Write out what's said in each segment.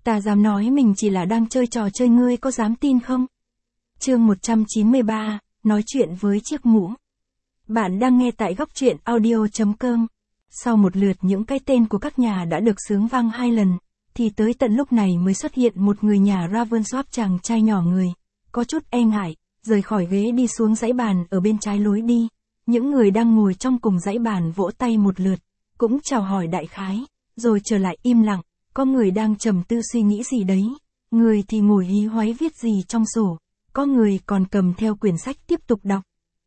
Ta dám nói mình chỉ là đang chơi trò chơi, ngươi có dám tin không? Chương 193, nói chuyện với chiếc mũ. Bạn đang nghe tại góc truyện audio.com. Sau một lượt những cái tên của các nhà đã được xướng vang 2 lần, thì tới tận lúc này mới xuất hiện một người nhà Ravensworth, chàng trai nhỏ người, có chút e ngại, rời khỏi ghế đi xuống dãy bàn ở bên trái lối đi. Những người đang ngồi trong cùng dãy bàn vỗ tay một lượt, cũng chào hỏi đại khái, rồi trở lại im lặng. Có người đang trầm tư suy nghĩ gì đấy, người thì ngồi hí hoáy viết gì trong sổ, có người còn cầm theo quyển sách tiếp tục đọc.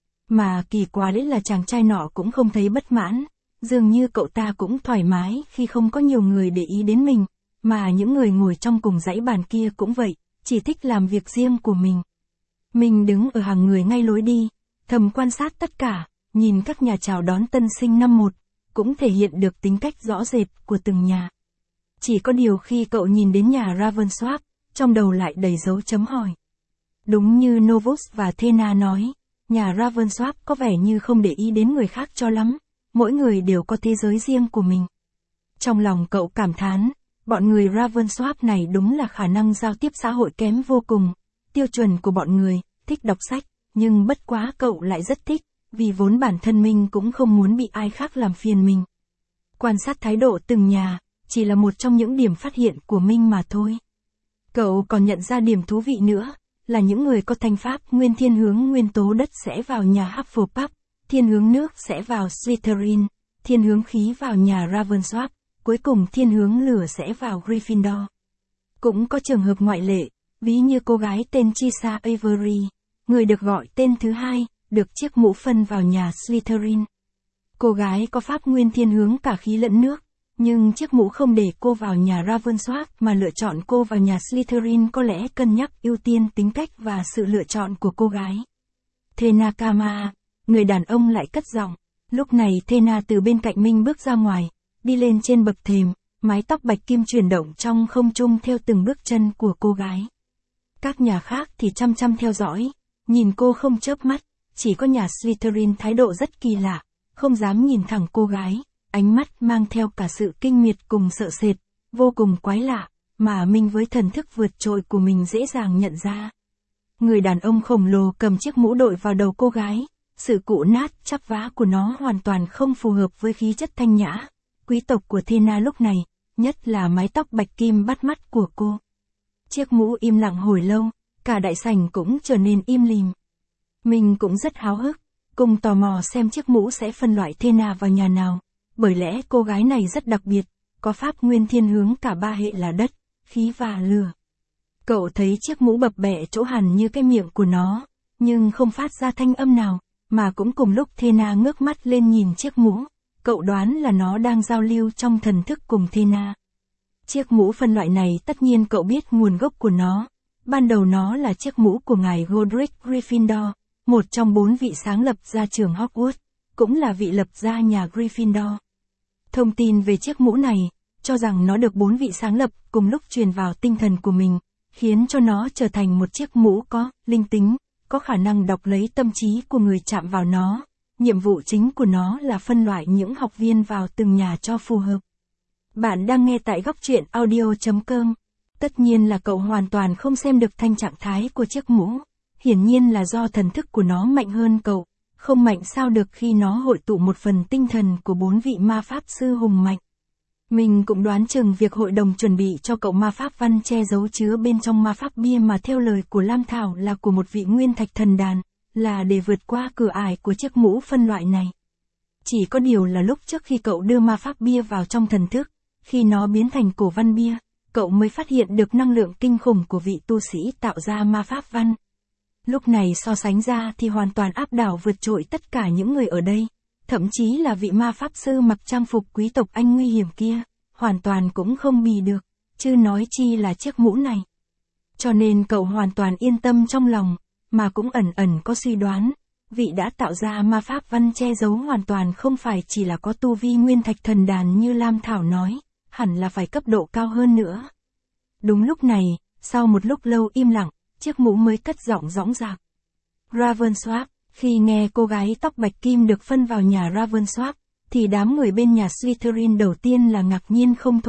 Mà kỳ quá đấy là chàng trai nọ cũng không thấy bất mãn, dường như cậu ta cũng thoải mái khi không có nhiều người để ý đến mình, mà những người ngồi trong cùng dãy bàn kia cũng vậy, chỉ thích làm việc riêng của mình. Mình đứng ở hàng người ngay lối đi, thầm quan sát tất cả, nhìn các nhà chào đón tân sinh năm 1, cũng thể hiện được tính cách rõ rệt của từng nhà. Chỉ có điều khi cậu nhìn đến nhà Ravensworth, trong đầu lại đầy dấu chấm hỏi. Đúng như Novus và Thena nói, nhà Ravensworth có vẻ như không để ý đến người khác cho lắm, mỗi người đều có thế giới riêng của mình. Trong lòng cậu cảm thán, bọn người Ravensworth này đúng là khả năng giao tiếp xã hội kém vô cùng. Tiêu chuẩn của bọn người, thích đọc sách, nhưng bất quá cậu lại rất thích, vì vốn bản thân mình cũng không muốn bị ai khác làm phiền mình. Quan sát thái độ từng nhà, chỉ là một trong những điểm phát hiện của mình mà thôi. Cậu còn nhận ra điểm thú vị nữa, là những người có thanh pháp nguyên thiên hướng nguyên tố đất sẽ vào nhà Hufflepuff, thiên hướng nước sẽ vào Slytherin, thiên hướng khí vào nhà Ravensworth, cuối cùng thiên hướng lửa sẽ vào Gryffindor. Cũng có trường hợp ngoại lệ, ví như cô gái tên Chisa Avery, người được gọi tên thứ hai, được chiếc mũ phân vào nhà Slytherin. Cô gái có pháp nguyên thiên hướng cả khí lẫn nước, nhưng chiếc mũ không để cô vào nhà Ravensworth mà lựa chọn cô vào nhà Slytherin, có lẽ cân nhắc ưu tiên tính cách và sự lựa chọn của cô gái. Thena Kama, người đàn ông lại cất giọng. Lúc này Thena từ bên cạnh Minh bước ra ngoài, đi lên trên bậc thềm, mái tóc bạch kim chuyển động trong không trung theo từng bước chân của cô gái. Các nhà khác thì chăm chăm theo dõi, nhìn cô không chớp mắt, chỉ có nhà Slytherin thái độ rất kỳ lạ, không dám nhìn thẳng cô gái. Ánh mắt mang theo cả sự kinh miệt cùng sợ sệt, vô cùng quái lạ, mà Minh với thần thức vượt trội của mình dễ dàng nhận ra. Người đàn ông khổng lồ cầm chiếc mũ đội vào đầu cô gái, sự cũ nát chắp vá của nó hoàn toàn không phù hợp với khí chất thanh nhã, quý tộc của Thena lúc này, nhất là mái tóc bạch kim bắt mắt của cô. Chiếc mũ im lặng hồi lâu, cả đại sảnh cũng trở nên im lìm. Mình cũng rất háo hức, cùng tò mò xem chiếc mũ sẽ phân loại Thena vào nhà nào. Bởi lẽ cô gái này rất đặc biệt, có pháp nguyên thiên hướng cả 3 hệ là đất, khí và lửa. Cậu thấy chiếc mũ bập bẹ chỗ hẳn như cái miệng của nó, nhưng không phát ra thanh âm nào, mà cũng cùng lúc Thena ngước mắt lên nhìn chiếc mũ, cậu đoán là nó đang giao lưu trong thần thức cùng Thena. Chiếc mũ phân loại này tất nhiên cậu biết nguồn gốc của nó, ban đầu nó là chiếc mũ của ngài Godric Gryffindor, một trong 4 vị sáng lập ra trường Hogwarts, cũng là vị lập ra nhà Gryffindor. Thông tin về chiếc mũ này, cho rằng nó được 4 vị sáng lập cùng lúc truyền vào tinh thần của mình, khiến cho nó trở thành một chiếc mũ có linh tính, có khả năng đọc lấy tâm trí của người chạm vào nó. Nhiệm vụ chính của nó là phân loại những học viên vào từng nhà cho phù hợp. Bạn đang nghe tại góc truyện audio.com. Tất nhiên là cậu hoàn toàn không xem được thanh trạng thái của chiếc mũ. Hiển nhiên là do thần thức của nó mạnh hơn cậu. Không mạnh sao được khi nó hội tụ một phần tinh thần của 4 vị ma pháp sư hùng mạnh. Mình cũng đoán chừng việc hội đồng chuẩn bị cho cậu ma pháp văn che giấu chứa bên trong ma pháp bia mà theo lời của Lam Thảo là của một vị nguyên thạch thần đàn, là để vượt qua cửa ải của chiếc mũ phân loại này. Chỉ có điều là lúc trước khi cậu đưa ma pháp bia vào trong thần thức, khi nó biến thành cổ văn bia, cậu mới phát hiện được năng lượng kinh khủng của vị tu sĩ tạo ra ma pháp văn. Lúc này so sánh ra thì hoàn toàn áp đảo vượt trội tất cả những người ở đây, thậm chí là vị ma pháp sư mặc trang phục quý tộc Anh nguy hiểm kia, hoàn toàn cũng không bì được, chứ nói chi là chiếc mũ này. Cho nên cậu hoàn toàn yên tâm trong lòng, mà cũng ẩn ẩn có suy đoán, vị đã tạo ra ma pháp văn che giấu hoàn toàn không phải chỉ là có tu vi nguyên thạch thần đàn như Lam Thảo nói, hẳn là phải cấp độ cao hơn nữa. Đúng lúc này, sau một lúc lâu im lặng, chiếc mũ mới cất giọng dõng dạc. Ravensworth, khi nghe cô gái tóc bạch kim được phân vào nhà Ravensworth, thì đám người bên nhà Slytherin đầu tiên là ngạc nhiên không thôi,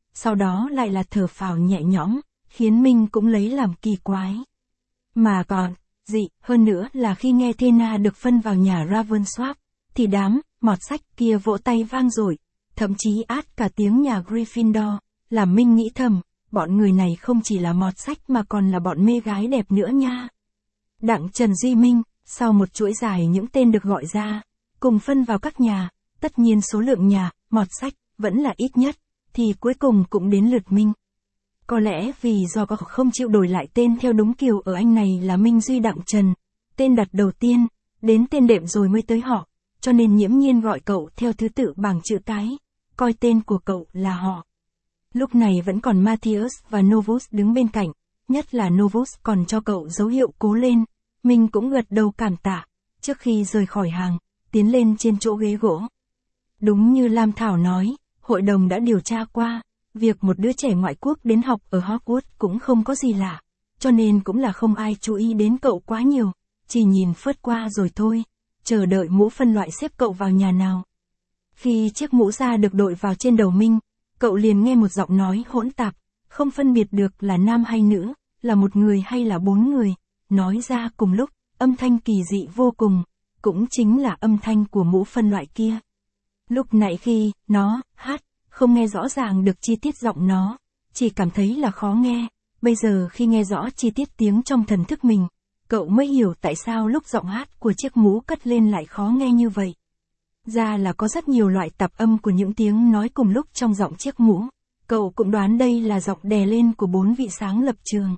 sau đó lại là thở phào nhẹ nhõm, khiến Minh cũng lấy làm kỳ quái. Mà còn, dị hơn nữa là khi nghe Thena được phân vào nhà Ravensworth, thì đám mọt sách kia vỗ tay vang dội, thậm chí át cả tiếng nhà Gryffindor, làm Minh nghĩ thầm, bọn người này không chỉ là mọt sách mà còn là bọn mê gái đẹp nữa nha. Đặng Trần Duy Minh, sau một chuỗi dài những tên được gọi ra, cùng phân vào các nhà, tất nhiên số lượng nhà mọt sách vẫn là ít nhất, thì cuối cùng cũng đến lượt Minh. Có lẽ vì do có không chịu đổi lại tên theo đúng kiểu ở anh này là Minh Duy Đặng Trần, tên đặt đầu tiên, đến tên đệm rồi mới tới họ, cho nên Nhiễm Nhiên gọi cậu theo thứ tự bảng chữ cái, coi tên của cậu là họ. Lúc này vẫn còn Matthias và Novus đứng bên cạnh, nhất là Novus còn cho cậu dấu hiệu cố lên, mình cũng gật đầu cảm tạ, trước khi rời khỏi hàng, tiến lên trên chỗ ghế gỗ. Đúng như Lam Thảo nói, hội đồng đã điều tra qua, việc một đứa trẻ ngoại quốc đến học ở Hogwarts cũng không có gì lạ, cho nên cũng là không ai chú ý đến cậu quá nhiều, chỉ nhìn phớt qua rồi thôi, chờ đợi mũ phân loại xếp cậu vào nhà nào. Khi chiếc mũ da được đội vào trên đầu Minh, cậu liền nghe một giọng nói hỗn tạp, không phân biệt được là nam hay nữ, là một người hay là bốn người, nói ra cùng lúc, âm thanh kỳ dị vô cùng, cũng chính là âm thanh của mũ phân loại kia. Lúc nãy khi nó hát, không nghe rõ ràng được chi tiết giọng nó, chỉ cảm thấy là khó nghe, bây giờ khi nghe rõ chi tiết tiếng trong thần thức mình, cậu mới hiểu tại sao lúc giọng hát của chiếc mũ cất lên lại khó nghe như vậy. Ra là có rất nhiều loại tạp âm của những tiếng nói cùng lúc trong giọng chiếc mũ, cậu cũng đoán đây là giọng đè lên của bốn vị sáng lập trường.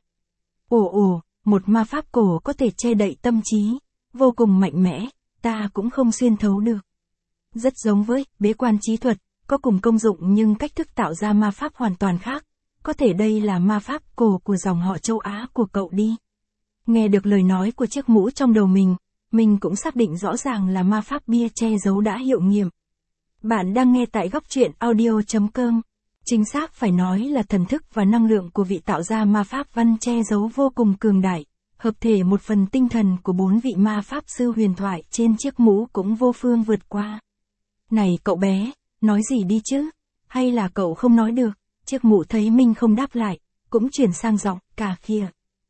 Ồ, một ma pháp cổ có thể che đậy tâm trí, vô cùng mạnh mẽ, ta cũng không xuyên thấu được. Rất giống với bế quan trí thuật, có cùng công dụng nhưng cách thức tạo ra ma pháp hoàn toàn khác, có thể đây là ma pháp cổ của dòng họ châu Á của cậu đi. Nghe được lời nói của chiếc mũ trong đầu mình cũng xác định rõ ràng là ma pháp bia che giấu đã hiệu nghiệm. Bạn đang nghe tại góc truyện audio.com. Chính xác phải nói là thần thức và năng lượng của vị tạo ra ma pháp văn che giấu vô cùng cường đại, hợp thể một phần tinh thần của bốn vị ma pháp sư huyền thoại trên chiếc mũ cũng vô phương vượt qua. Này cậu bé, nói gì đi chứ? Hay là cậu không nói được? Chiếc mũ thấy Minh không đáp lại, cũng chuyển sang giọng cà khịa.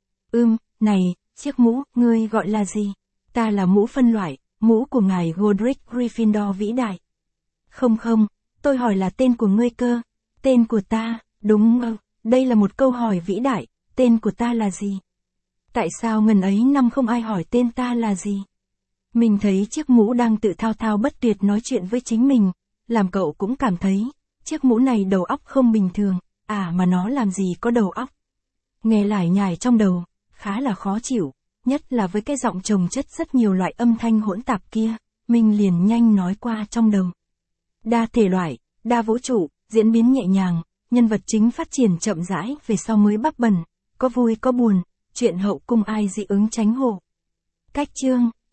Này, chiếc mũ, ngươi gọi là gì? Ta là mũ phân loại, mũ của ngài Godric Gryffindor vĩ đại. Không, tôi hỏi là tên của ngươi cơ. Tên của ta, đúng đây là một câu hỏi vĩ đại, tên của ta là gì? Tại sao ngần ấy năm không ai hỏi tên ta là gì? Mình thấy chiếc mũ đang tự thao thao bất tuyệt nói chuyện với chính mình, làm cậu cũng cảm thấy, chiếc mũ này đầu óc không bình thường, mà nó làm gì có đầu óc. Nghe lải nhải trong đầu, khá là khó chịu, nhất là với cái giọng chồng chất rất nhiều loại âm thanh hỗn tạp kia, mình liền nhanh nói qua trong đầu. Đa thể loại, đa vũ trụ, diễn biến nhẹ nhàng, nhân vật chính phát triển chậm rãi về sau mới bắp bần, có vui có buồn, chuyện hậu cung ai dị ứng tránh hộ. Cách chương